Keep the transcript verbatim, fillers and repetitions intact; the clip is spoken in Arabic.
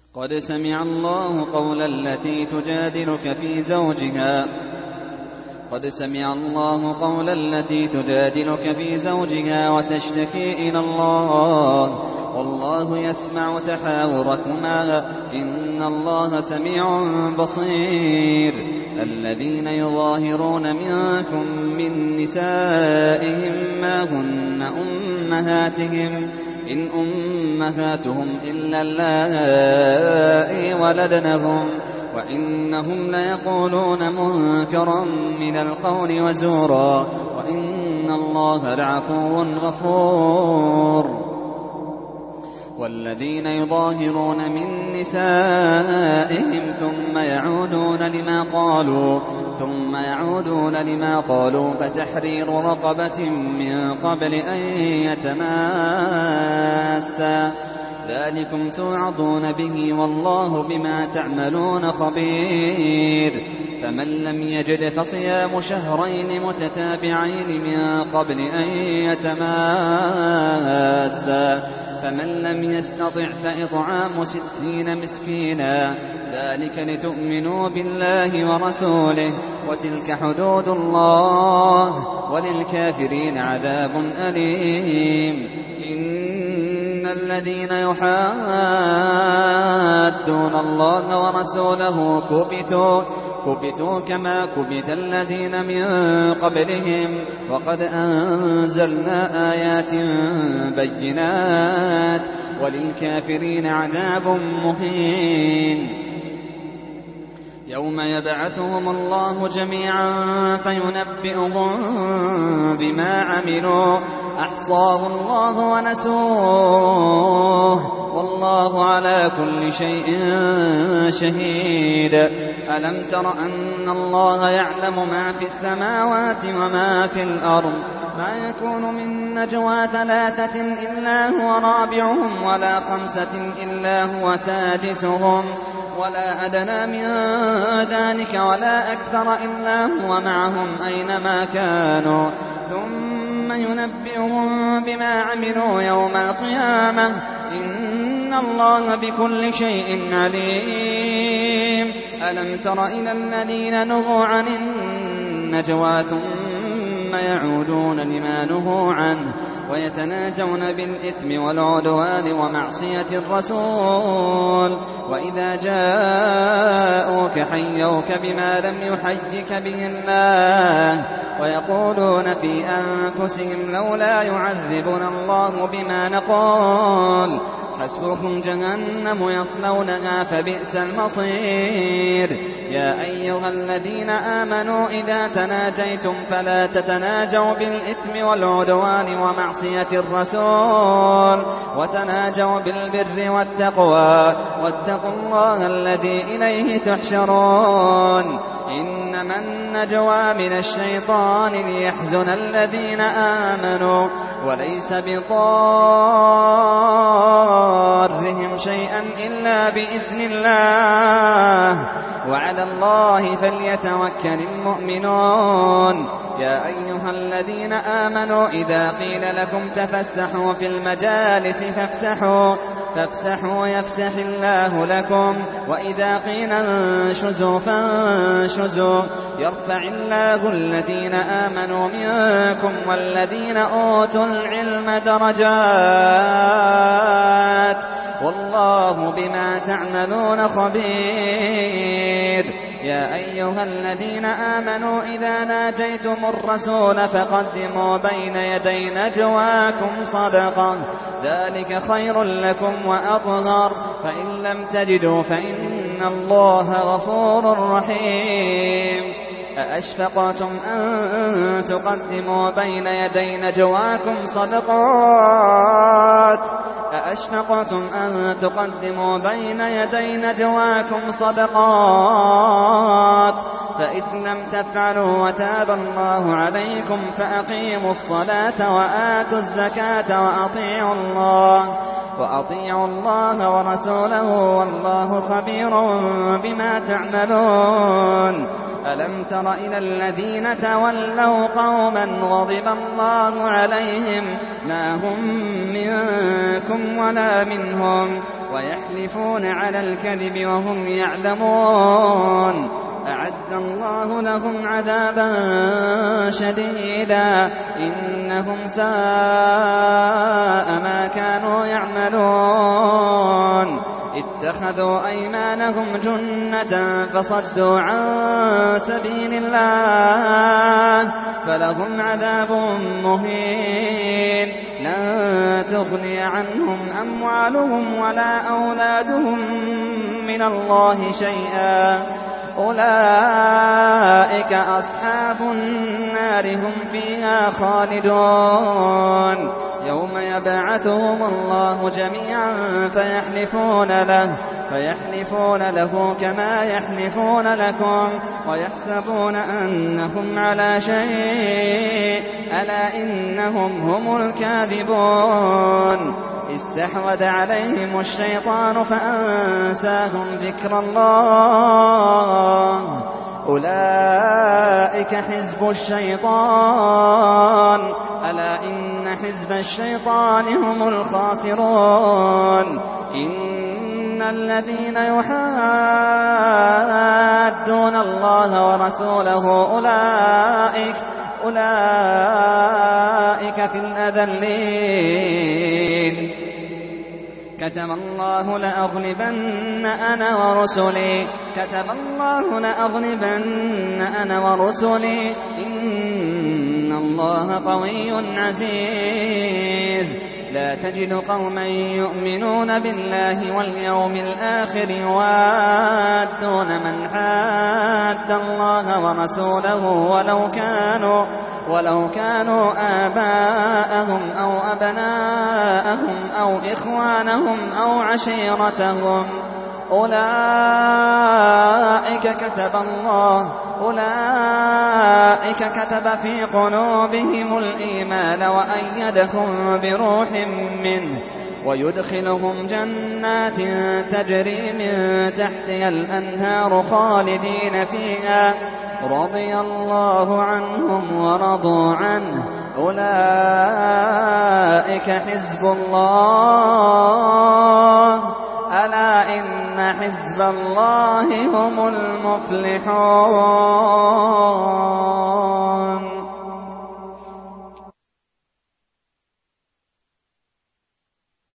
قد سمع الله قول التي تجادلك في زوجها قد سمع الله قول التي تجادلك في زوجها وتشتكي إلى الله والله يسمع تحاوركما إن الله سميع بصير. الذين يظاهرون منكم من نسائهم ما هن أمهاتهم إن أمهاتهم إلا اللائي ولدنهم وإنهم ليقولون منكرا من القول وزورا وإن الله لعفو غفور. والذين يظاهرون من نسائهم ثم يعودون لما قالوا ثم يعودون لما قالوا فتحرير رقبة من قبل أن يتماسا ذلكم توعظون به والله بما تعملون خبير. فمن لم يجد فصيام شهرين متتابعين من قبل أن يتماسا فمن لم يستطع فإطعام ستين مسكينا ذلك لتؤمنوا بالله ورسوله وتلك حدود الله وللكافرين عذاب أليم. إن الذين يحادون الله ورسوله كبتوا كبتوا كما كبت الذين من قبلهم وقد أنزلنا آيات بينات وللكافرين عذاب مهين. يوم يبعثهم الله جميعا فينبئهم بما عملوا أحصاه الله ونسوه والله على كل شيء شهيد. ألم تر أن الله يعلم ما في السماوات وما في الأرض ما يكون من نجوى ثلاثة إلا هو رابعهم ولا خمسة إلا هو سادسهم ولا أدنى من ذلك ولا أكثر إلا هو معهم أينما كانوا ثم ينبئهم بما عملوا يوم القيامة إن الله بكل شيء عليم. ألم تر إلى الذين نهوا عن النجوى ثم يعودون لما نهوا عنه ويتناجون بالإثم والعدوان ومعصية الرسول وإذا جاءوك حيوك بما لم يحيك به الله ويقولون في أنفسهم لولا يعذبنا الله بما نقول حسبهم جهنم يصلونها فبئس المصير. يا أيها الذين آمنوا إذا تناجيتم فلا تتناجوا بالإثم والعدوان ومعصية الرسول وتناجوا بالبر والتقوى واتقوا الله الذي إليه تحشرون. إنما النجوى من الشيطان ليحزن الذين آمنوا وليس بضارهم شيئا إلا بإذن الله وعلى الله فليتوكل المؤمنون. يا أيها الذين آمنوا إذا قيل لكم تفسحوا في المجالس فافسحوا فافسحوا يفسح الله لكم وإذا قيل انشزوا فانشزوا يرفع الله الذين آمنوا منكم والذين أوتوا العلم درجات والله بما تعملون خبير. يا أيها الذين آمنوا إذا ناجيتم الرسول فقدموا بين يدي نجواكم صدقة ذلك خير لكم وأطهر فإن لم تجدوا فإن الله غفور رحيم. أأشفقتم أن تقدموا بين يدي نجواكم صدقات أأشفقتم أن تقدموا بين يدي نجواكم صدقات فإذ لم تفعلوا وتاب الله عليكم فأقيموا الصلاة وآتوا الزكاة وأطيعوا الله وأطيعوا الله ورسوله والله خبير بما تعملون. ألم تر إلى الذين تولوا قوما غضب الله عليهم ما هم منكم ولا منهم ويحلفون على الكذب وهم يعلمون. أعد الله لهم عذابا شديدا إنهم ساء ما كانوا يعملون. اتخذوا أيمانهم جنة فصدوا عن سبيل الله فلهم عذاب مهين. لن تغني عنهم أموالهم ولا أولادهم من الله شيئا أولئك أصحاب النار هم فيها خالدون. يوم يبعثهم الله جميعا فيحلفون له فيحلفون له كما يحلفون لكم ويحسبون أنهم على شيء ألا إنهم هم الكاذبون. استحوذ عليهم الشيطان فأنساهم ذكر الله أولئك حزب الشيطان ألا إن حزب الشيطان هم الخاسرون. إن الذين يحادون الله ورسوله أولئك أولئك في الأذلين. كتب الله لأغلبن أنا ورسلي كتب الله لأغلبن أنا ورسلي إن الله قوي عزيز. لا تجد قوما يؤمنون بالله واليوم الآخر يوادون من حاد الله ورسوله ولو كانوا ولو كانوا آباءهم أو أبناءهم أو إخوانهم أو عشيرتهم أولئك كتب الله أولئك كتب في قلوبهم الإيمان وأيدهم بروح منه ويدخلهم جنات تجري من تحتها الأنهار خالدين فيها رضي الله عنهم ورضوا عنه أولئك حزب الله ألا إن حزب الله هم المفلحون.